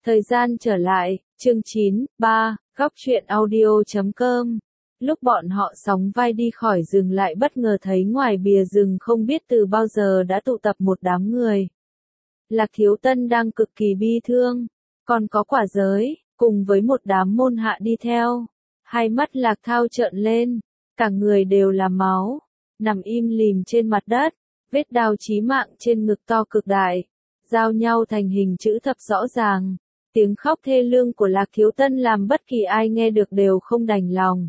Thời gian trở lại, chương 9, 3, góc truyện audio.com. Lúc bọn họ sóng vai đi khỏi rừng lại bất ngờ thấy ngoài bìa rừng không biết từ bao giờ đã tụ tập một đám người. Lạc Thiếu Tân đang cực kỳ bi thương, còn có Quả Giới, cùng với một đám môn hạ đi theo. Hai mắt Lạc Thao trợn lên, cả người đều là máu, nằm im lìm trên mặt đất, vết đao chí mạng trên ngực to cực đại, giao nhau thành hình chữ thập rõ ràng. Tiếng khóc thê lương của Lạc Thiếu Tân làm bất kỳ ai nghe được đều không đành lòng.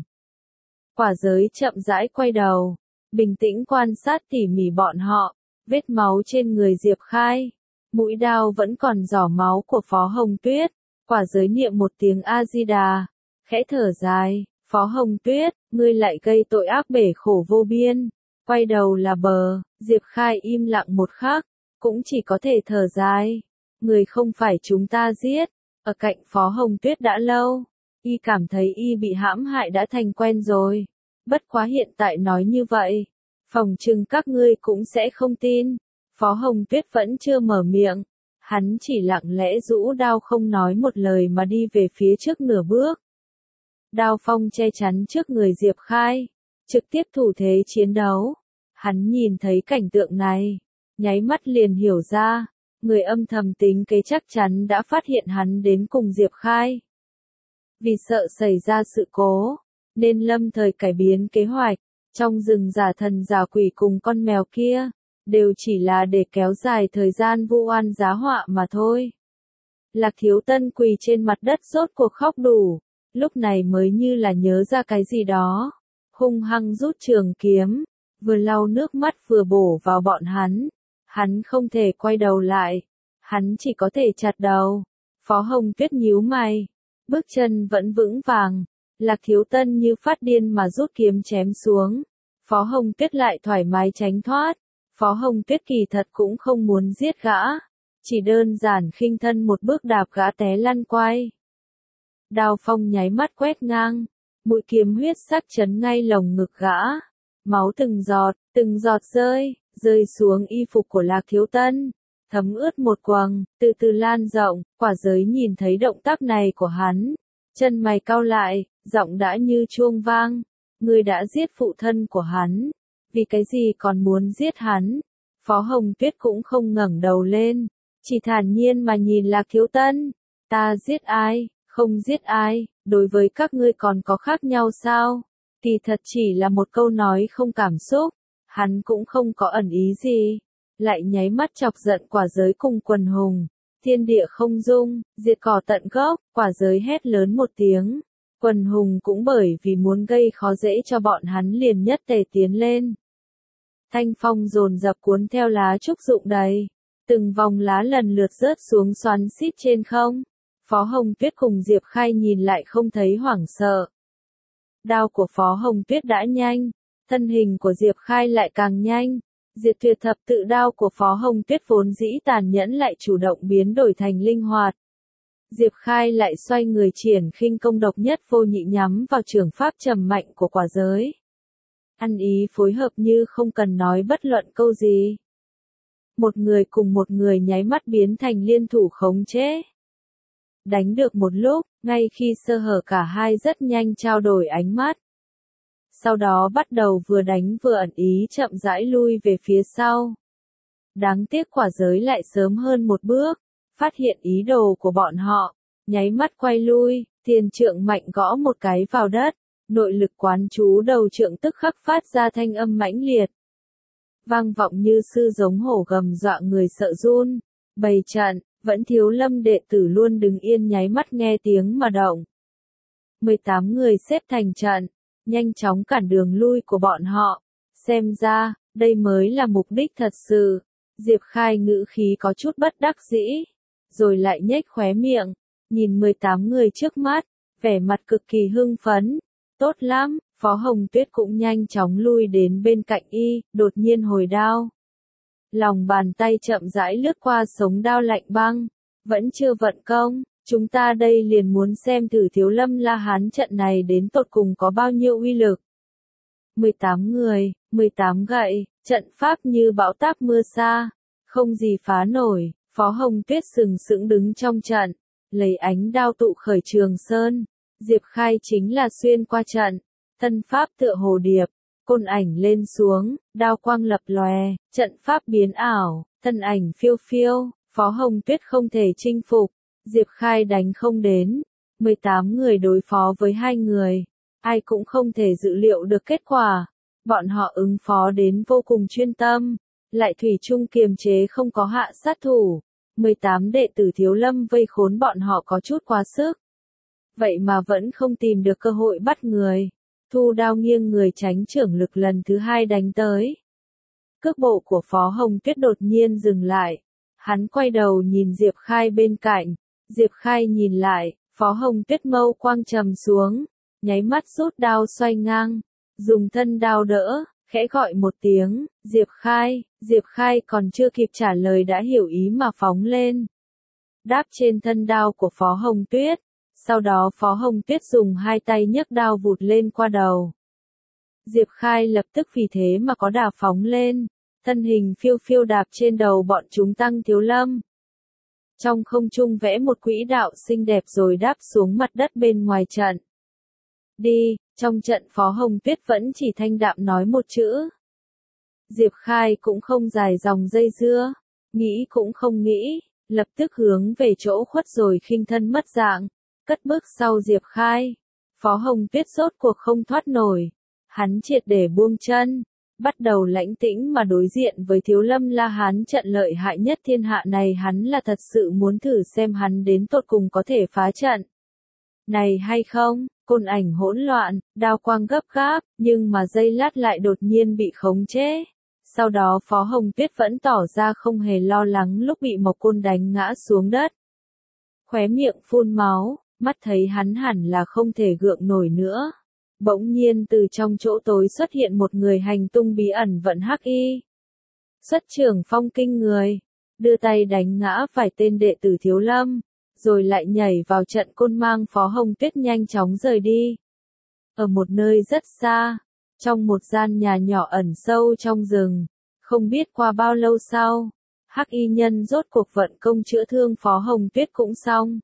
Quả Giới chậm rãi quay đầu, bình tĩnh quan sát tỉ mỉ bọn họ, vết máu trên người Diệp Khai, mũi đao vẫn còn giỏ máu của Phó Hồng Tuyết. Quả Giới niệm một tiếng A-di-đà, khẽ thở dài, Phó Hồng Tuyết, ngươi lại gây tội ác bể khổ vô biên. Quay đầu là bờ, Diệp Khai im lặng một khắc, cũng chỉ có thể thở dài. Người không phải chúng ta giết, ở cạnh Phó Hồng Tuyết đã lâu, y cảm thấy y bị hãm hại đã thành quen rồi. Bất quá hiện tại nói như vậy, phòng chừng các ngươi cũng sẽ không tin. Phó Hồng Tuyết vẫn chưa mở miệng, hắn chỉ lặng lẽ rũ đao không nói một lời mà đi về phía trước nửa bước. Đao phong che chắn trước người Diệp Khai, trực tiếp thủ thế chiến đấu. Hắn nhìn thấy cảnh tượng này, nháy mắt liền hiểu ra, người âm thầm tính kế chắc chắn đã phát hiện hắn đến cùng Diệp Khai. Vì sợ xảy ra sự cố, nên lâm thời cải biến kế hoạch, trong rừng giả thần giả quỷ cùng con mèo kia, đều chỉ là để kéo dài thời gian vu oan giá họa mà thôi. Lạc Thiếu Tân quỳ trên mặt đất rốt cuộc khóc đủ, lúc này mới như là nhớ ra cái gì đó, hung hăng rút trường kiếm, vừa lau nước mắt vừa bổ vào bọn hắn. Hắn không thể quay đầu lại, hắn chỉ có thể chặt đầu. Phó Hồng Tuyết nhíu mày, bước chân vẫn vững vàng. Lạc Thiếu Tân như phát điên mà rút kiếm chém xuống. Phó Hồng Tuyết lại thoải mái tránh thoát. Phó Hồng Tuyết kỳ thật cũng không muốn giết gã, chỉ đơn giản khinh thân một bước đạp gã té lăn quay. Đao phong nháy mắt quét ngang, mũi kiếm huyết sắc chấn ngay lồng ngực gã. Máu từng giọt rơi xuống y phục của Lạc Thiếu Tân, thấm ướt một quầng, từ từ lan rộng. Quả Giới nhìn thấy động tác này của hắn, chân mày cau lại, giọng đã như chuông vang. Ngươi đã giết phụ thân của hắn, vì cái gì còn muốn giết hắn? Phó Hồng Tuyết cũng không ngẩng đầu lên, chỉ thản nhiên mà nhìn Lạc Thiếu Tân. Ta giết ai, không giết ai, đối với các ngươi còn có khác nhau sao? Kỳ thật chỉ là một câu nói không cảm xúc, hắn cũng không có ẩn ý gì. Lại nháy mắt chọc giận Quả Giới cùng Quần Hùng. Thiên địa không dung, diệt cỏ tận gốc. Quả Giới hét lớn một tiếng. Quần Hùng cũng bởi vì muốn gây khó dễ cho bọn hắn liền nhất tề tiến lên. Thanh phong dồn dập cuốn theo lá trúc rụng đầy, từng vòng lá lần lượt rớt xuống xoắn xít trên không. Phó Hồng Tuyết cùng Diệp Khai nhìn lại không thấy hoảng sợ. Đao của Phó Hồng Tuyết đã nhanh, thân hình của Diệp Khai lại càng nhanh. Diệt tuyệt thập tự đao của Phó Hồng Tuyết vốn dĩ tàn nhẫn lại chủ động biến đổi thành linh hoạt. Diệp Khai lại xoay người triển khinh công độc nhất vô nhị nhắm vào trường pháp trầm mạnh của Quả Giới. Ăn ý phối hợp như không cần nói bất luận câu gì. Một người cùng một người nháy mắt biến thành liên thủ khống chế. Đánh được một lúc, ngay khi sơ hở cả hai rất nhanh trao đổi ánh mắt. Sau đó bắt đầu vừa đánh vừa ẩn ý chậm rãi lui về phía sau. Đáng tiếc Quả Giới lại sớm hơn một bước, phát hiện ý đồ của bọn họ, nháy mắt quay lui, tiền trượng mạnh gõ một cái vào đất, nội lực quán chú đầu trượng tức khắc phát ra thanh âm mãnh liệt. Vang vọng như sư giống hổ gầm dọa người sợ run, bày trận, vẫn Thiếu Lâm đệ tử luôn đứng yên nháy mắt nghe tiếng mà động. 18 người xếp thành trận, nhanh chóng cản đường lui của bọn họ. Xem ra, đây mới là mục đích thật sự. Diệp Khai ngữ khí có chút bất đắc dĩ, rồi lại nhếch khóe miệng, nhìn 18 người trước mắt, vẻ mặt cực kỳ hưng phấn. Tốt lắm, Phó Hồng Tuyết cũng nhanh chóng lui đến bên cạnh y, đột nhiên hồi đao. Lòng bàn tay chậm rãi lướt qua sống đao lạnh băng, vẫn chưa vận công. Chúng ta đây liền muốn xem thử Thiếu Lâm La Hán trận này đến tột cùng có bao nhiêu uy lực. 18 người, 18 gậy, trận pháp như bão táp mưa sa, không gì phá nổi. Phó Hồng Tuyết sừng sững đứng trong trận, lấy ánh đao tụ khởi Trường Sơn. Diệp Khai chính là xuyên qua trận, thân pháp tựa hồ điệp, côn ảnh lên xuống, đao quang lập lòe, trận pháp biến ảo, thân ảnh phiêu phiêu, Phó Hồng Tuyết không thể chinh phục, Diệp Khai đánh không đến, 18 người đối phó với 2 người, ai cũng không thể dự liệu được kết quả, bọn họ ứng phó đến vô cùng chuyên tâm, lại thủy chung kiềm chế không có hạ sát thủ, 18 đệ tử Thiếu Lâm vây khốn bọn họ có chút quá sức. Vậy mà vẫn không tìm được cơ hội bắt người. Thu đao nghiêng người tránh trưởng lực lần thứ 2 đánh tới. Cước bộ của Phó Hồng Tuyết đột nhiên dừng lại. Hắn quay đầu nhìn Diệp Khai bên cạnh. Diệp Khai nhìn lại, Phó Hồng Tuyết mâu quang trầm xuống. Nháy mắt rút đao xoay ngang. Dùng thân đao đỡ, khẽ gọi một tiếng, Diệp Khai. Diệp Khai còn chưa kịp trả lời đã hiểu ý mà phóng lên. Đáp trên thân đao của Phó Hồng Tuyết. Sau đó Phó Hồng Tuyết dùng 2 tay nhấc đao vụt lên qua đầu. Diệp Khai lập tức vì thế mà có đà phóng lên, thân hình phiêu phiêu đạp trên đầu bọn chúng Tăng Thiếu Lâm. Trong không trung vẽ một quỹ đạo xinh đẹp rồi đáp xuống mặt đất bên ngoài trận. Đi, trong trận Phó Hồng Tuyết vẫn chỉ thanh đạm nói một chữ. Diệp Khai cũng không dài dòng dây dưa, nghĩ cũng không nghĩ, lập tức hướng về chỗ khuất rồi khinh thân mất dạng. Cất bước sau Diệp Khai, Phó Hồng Tuyết rốt cuộc không thoát nổi, hắn triệt để buông chân, bắt đầu lãnh tĩnh mà đối diện với Thiếu Lâm La Hán trận lợi hại nhất thiên hạ này, hắn là thật sự muốn thử xem hắn đến tột cùng có thể phá trận này hay không. Côn ảnh hỗn loạn, đao quang gấp gáp, nhưng mà giây lát lại đột nhiên bị khống chế. Sau đó Phó Hồng Tuyết vẫn tỏ ra không hề lo lắng lúc bị một côn đánh ngã xuống đất. Khóe miệng phun máu, mắt thấy hắn hẳn là không thể gượng nổi nữa. Bỗng nhiên từ trong chỗ tối xuất hiện một người hành tung bí ẩn vận hắc y. Xuất trưởng phong kinh người, đưa tay đánh ngã vài tên đệ tử Thiếu Lâm, rồi lại nhảy vào trận côn mang Phó Hồng Tuyết nhanh chóng rời đi. Ở một nơi rất xa, trong một gian nhà nhỏ ẩn sâu trong rừng, không biết qua bao lâu sau, hắc y nhân rốt cuộc vận công chữa thương Phó Hồng Tuyết cũng xong.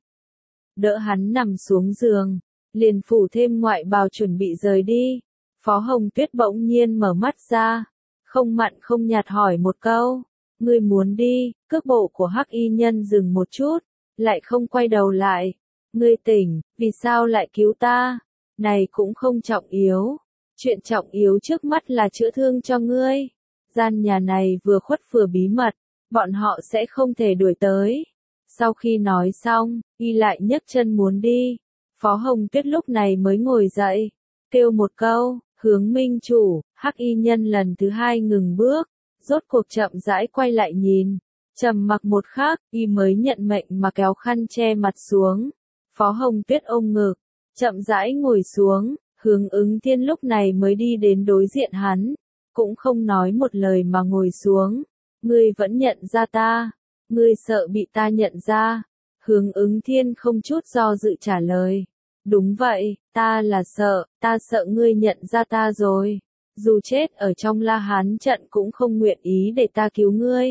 Đỡ hắn nằm xuống giường, liền phủ thêm ngoại bào chuẩn bị rời đi. Phó Hồng Tuyết bỗng nhiên mở mắt ra, không mặn không nhạt hỏi một câu, ngươi muốn đi? Cước bộ của hắc y nhân dừng một chút, lại không quay đầu lại. Ngươi tỉnh, vì sao lại cứu ta? Này cũng không trọng yếu, chuyện trọng yếu trước mắt là chữa thương cho ngươi. Gian nhà này vừa khuất vừa bí mật, bọn họ sẽ không thể đuổi tới. Sau khi nói xong, y lại nhấc chân muốn đi. Phó Hồng Tuyết lúc này mới ngồi dậy, kêu một câu, hướng minh chủ. Hắc y nhân lần thứ 2 ngừng bước, rốt cuộc chậm rãi quay lại nhìn. Trầm mặc một khắc, y mới nhận mệnh mà kéo khăn che mặt xuống. Phó Hồng Tuyết ôm ngực, chậm rãi ngồi xuống, Hướng Ứng Thiên lúc này mới đi đến đối diện hắn, cũng không nói một lời mà ngồi xuống. Ngươi vẫn nhận ra ta, ngươi sợ bị ta nhận ra. Hướng Ứng Thiên không chút do dự trả lời. Đúng vậy, ta là sợ, ta sợ ngươi nhận ra ta rồi. Dù chết ở trong La Hán trận cũng không nguyện ý để ta cứu ngươi.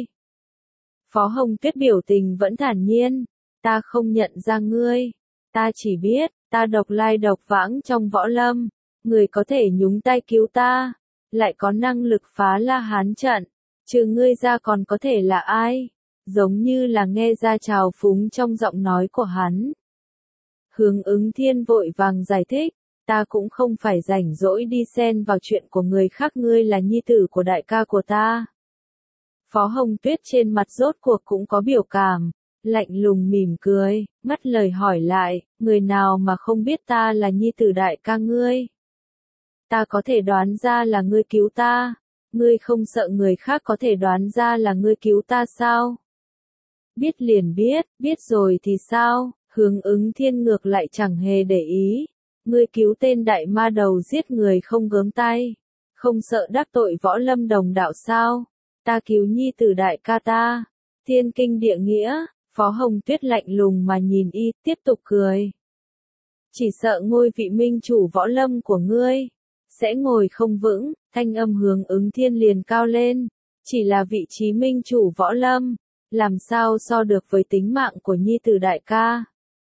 Phó Hồng Tuyết biểu tình vẫn thản nhiên. Ta không nhận ra ngươi. Ta chỉ biết, ta độc lai độc vãng trong võ lâm. Người có thể nhúng tay cứu ta. Lại có năng lực phá La Hán trận. Trừ ngươi ra còn có thể là ai? Giống như là nghe ra trào phúng trong giọng nói của hắn. Hướng Ứng Thiên vội vàng giải thích. Ta cũng không phải rảnh rỗi đi xen vào chuyện của người khác, ngươi là nhi tử của đại ca của ta. Phó Hồng Tuyết trên mặt rốt cuộc cũng có biểu cảm, lạnh lùng mỉm cười, ngắt lời hỏi lại, người nào mà không biết ta là nhi tử đại ca ngươi? Ta có thể đoán ra là ngươi cứu ta, ngươi không sợ người khác có thể đoán ra là ngươi cứu ta sao? Biết liền biết, biết rồi thì sao? Hướng Ứng Thiên ngược lại chẳng hề để ý. Ngươi cứu tên đại ma đầu giết người không gớm tay, không sợ đắc tội võ lâm đồng đạo sao? Ta cứu nhi tử đại ca ta, thiên kinh địa nghĩa. Phó Hồng Tuyết lạnh lùng mà nhìn y, tiếp tục cười. Chỉ sợ ngôi vị minh chủ võ lâm của ngươi sẽ ngồi không vững. Thanh âm Hướng Ứng Thiên liền cao lên. Chỉ là vị trí minh chủ võ lâm, làm sao so được với tính mạng của nhi tử đại ca?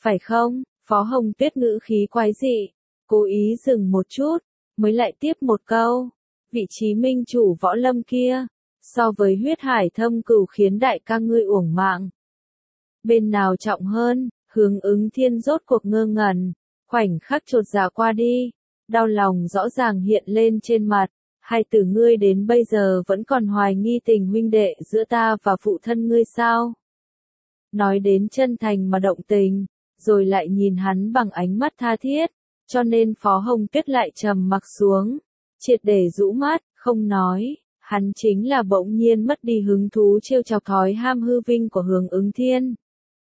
Phải không? Phó Hồng Tuyết ngữ khí quái dị, cố ý dừng một chút, mới lại tiếp một câu. Vị trí minh chủ võ lâm kia, so với huyết hải thâm cửu khiến đại ca ngươi uổng mạng. Bên nào trọng hơn? Hướng Ứng Thiên rốt cuộc ngơ ngẩn, khoảnh khắc chột dạ qua đi, đau lòng rõ ràng hiện lên trên mặt. Hai tử ngươi đến bây giờ vẫn còn hoài nghi tình huynh đệ giữa ta và phụ thân ngươi sao? Nói đến chân thành mà động tình, rồi lại nhìn hắn bằng ánh mắt tha thiết, cho nên Phó Hồng Tuyết lại trầm mặc xuống, triệt để rũ mắt, không nói. Hắn chính là bỗng nhiên mất đi hứng thú trêu chọc thói ham hư vinh của Hướng Ứng Thiên.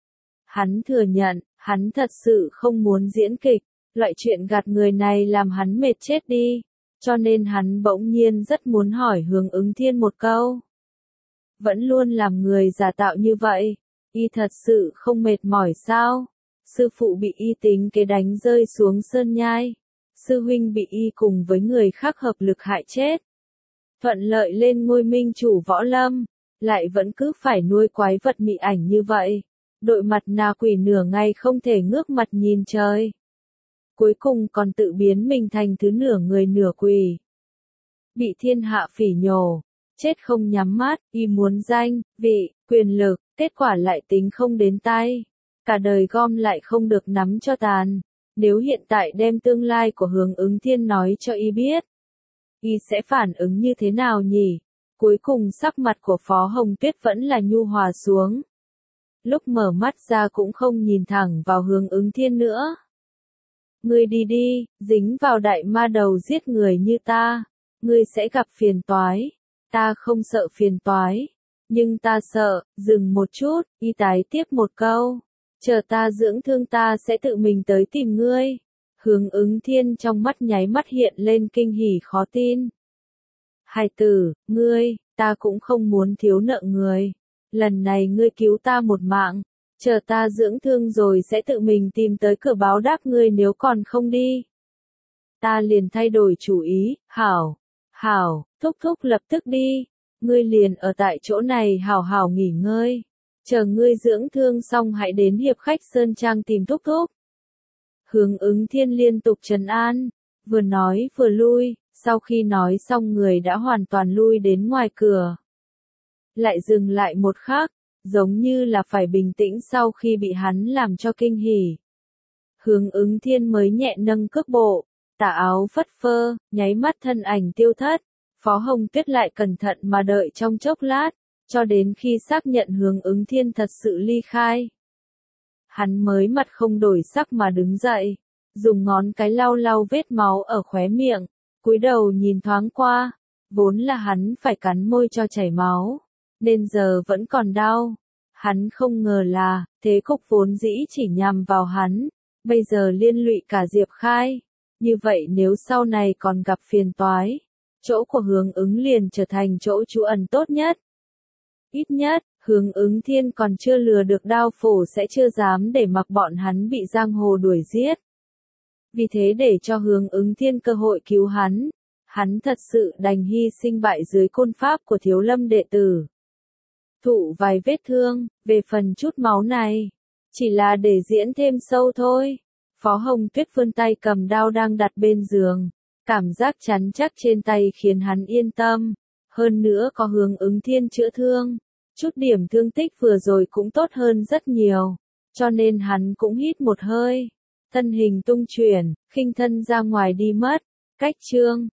Hắn thừa nhận, hắn thật sự không muốn diễn kịch, loại chuyện gạt người này làm hắn mệt chết đi, cho nên hắn bỗng nhiên rất muốn hỏi Hướng Ứng Thiên một câu. Vẫn luôn làm người giả tạo như vậy, y thật sự không mệt mỏi sao? Sư phụ bị y tính kế đánh rơi xuống sơn nhai, sư huynh bị y cùng với người khác hợp lực hại chết. Thuận lợi lên ngôi minh chủ võ lâm, lại vẫn cứ phải nuôi quái vật mị ảnh như vậy. Đội mặt nạ quỷ nửa ngày không thể ngước mặt nhìn trời. Cuối cùng còn tự biến mình thành thứ nửa người nửa quỷ. Bị thiên hạ phỉ nhổ, chết không nhắm mắt, y muốn danh, vị, quyền lực, kết quả lại tính không đến tay. Cả đời gom lại không được nắm cho tàn. Nếu hiện tại đem tương lai của Hướng Ứng Thiên nói cho y biết, y sẽ phản ứng như thế nào nhỉ? Cuối cùng sắc mặt của Phó Hồng Tuyết vẫn là nhu hòa xuống. Lúc mở mắt ra cũng không nhìn thẳng vào Hướng Ứng Thiên nữa. Ngươi đi đi, dính vào đại ma đầu giết người như ta, ngươi sẽ gặp phiền toái. Ta không sợ phiền toái, nhưng ta sợ. Dừng một chút, y tái tiếp một câu. Chờ ta dưỡng thương ta sẽ tự mình tới tìm ngươi. Hướng Ứng Thiên trong mắt nháy mắt hiện lên kinh hỉ khó tin. Hài tử, ngươi, ta cũng không muốn thiếu nợ người. Lần này ngươi cứu ta một mạng, chờ ta dưỡng thương rồi sẽ tự mình tìm tới cửa báo đáp ngươi nếu còn không đi. Ta liền thay đổi chủ ý, hảo, thúc thúc lập tức đi, ngươi liền ở tại chỗ này hảo hảo nghỉ ngơi. Chờ ngươi dưỡng thương xong hãy đến Hiệp Khách Sơn Trang tìm thúc thúc. Hướng Ứng Thiên liên tục trấn an, vừa nói vừa lui, sau khi nói xong người đã hoàn toàn lui đến ngoài cửa. Lại dừng lại một khắc, giống như là phải bình tĩnh sau khi bị hắn làm cho kinh hỉ. Hướng Ứng Thiên mới nhẹ nâng cước bộ, tà áo phất phơ, nháy mắt thân ảnh tiêu thất. Phó Hồng Tuyết lại cẩn thận mà đợi trong chốc lát, cho đến khi xác nhận Hướng Ứng Thiên thật sự ly khai. Hắn mới mặt không đổi sắc mà đứng dậy, dùng ngón cái lau lau vết máu ở khóe miệng, cúi đầu nhìn thoáng qua, vốn là hắn phải cắn môi cho chảy máu, nên giờ vẫn còn đau. Hắn không ngờ là, thế cục vốn dĩ chỉ nhằm vào hắn, bây giờ liên lụy cả Diệp Khai. Như vậy nếu sau này còn gặp phiền toái, chỗ của Hướng Ứng liền trở thành chỗ trú ẩn tốt nhất. Ít nhất, Hướng Ứng Thiên còn chưa lừa được Đao Phổ sẽ chưa dám để mặc bọn hắn bị giang hồ đuổi giết. Vì thế để cho Hướng Ứng Thiên cơ hội cứu hắn thật sự đành hy sinh bại dưới côn pháp của Thiếu Lâm đệ tử. Thụ vài vết thương, về phần chút máu này, chỉ là để diễn thêm sâu thôi. Phó Hồng Tuyết vươn tay cầm đao đang đặt bên giường, cảm giác chắn chắc trên tay khiến hắn yên tâm. Hơn nữa có Hướng Ứng Thiên chữa thương, chút điểm thương tích vừa rồi cũng tốt hơn rất nhiều, cho nên hắn cũng hít một hơi. Thân hình tung chuyển, khinh thân ra ngoài đi mất. Cách chương